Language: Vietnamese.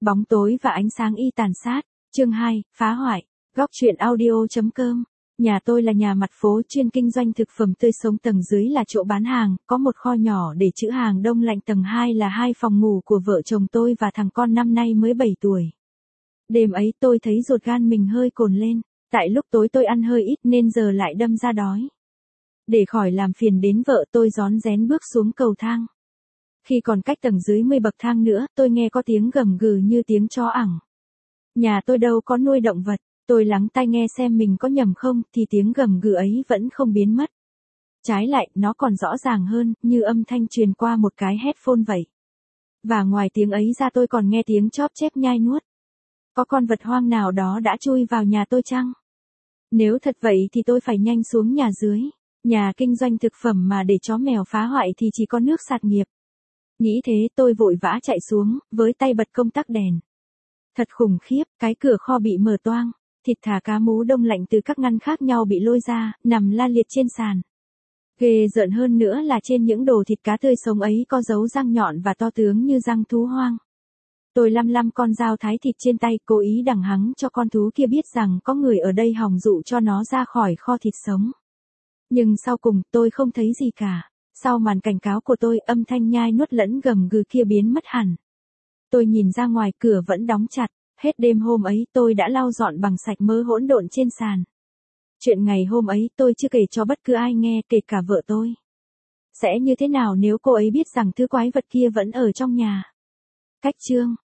Bóng tối và ánh sáng y tàn sát. Chương 2, phá hoại. Góc truyện audio.com. Nhà tôi là nhà mặt phố chuyên kinh doanh thực phẩm tươi sống, tầng dưới là chỗ bán hàng, có một kho nhỏ để trữ hàng đông lạnh, tầng 2 là 2 phòng ngủ của vợ chồng tôi và thằng con năm nay mới 7 tuổi. Đêm ấy tôi thấy ruột gan mình hơi cồn lên, tại lúc tối tôi ăn hơi ít nên giờ lại đâm ra đói. Để khỏi làm phiền đến vợ, tôi rón rén bước xuống cầu thang. Khi còn cách tầng dưới 10 bậc thang nữa, tôi nghe có tiếng gầm gừ như tiếng chó ẳng. Nhà tôi đâu có nuôi động vật, tôi lắng tai nghe xem mình có nhầm không, thì tiếng gầm gừ ấy vẫn không biến mất. Trái lại, nó còn rõ ràng hơn, như âm thanh truyền qua một cái headphone vậy. Và ngoài tiếng ấy ra tôi còn nghe tiếng chóp chép nhai nuốt. Có con vật hoang nào đó đã chui vào nhà tôi chăng? Nếu thật vậy thì tôi phải nhanh xuống nhà dưới. Nhà kinh doanh thực phẩm mà để chó mèo phá hoại thì chỉ có nước sạt nghiệp. Nghĩ thế tôi vội vã chạy xuống, với tay bật công tắc đèn. Thật khủng khiếp, cái cửa kho bị mở toang, thịt thả cá mú đông lạnh từ các ngăn khác nhau bị lôi ra, nằm la liệt trên sàn. Ghê rợn hơn nữa là trên những đồ thịt cá tươi sống ấy có dấu răng nhọn và to tướng như răng thú hoang. Tôi lăm con dao thái thịt trên tay, cố ý đằng hắng cho con thú kia biết rằng có người ở đây hòng dụ cho nó ra khỏi kho thịt sống. Nhưng sau cùng tôi không thấy gì cả. Sau màn cảnh cáo của tôi, âm thanh nhai nuốt lẫn gầm gừ kia biến mất hẳn. Tôi nhìn ra ngoài, cửa vẫn đóng chặt. Hết đêm hôm ấy tôi đã lau dọn bằng sạch mớ hỗn độn trên sàn. Chuyện ngày hôm ấy tôi chưa kể cho bất cứ ai nghe, kể cả vợ tôi. Sẽ như thế nào nếu cô ấy biết rằng thứ quái vật kia vẫn ở trong nhà? Cách chương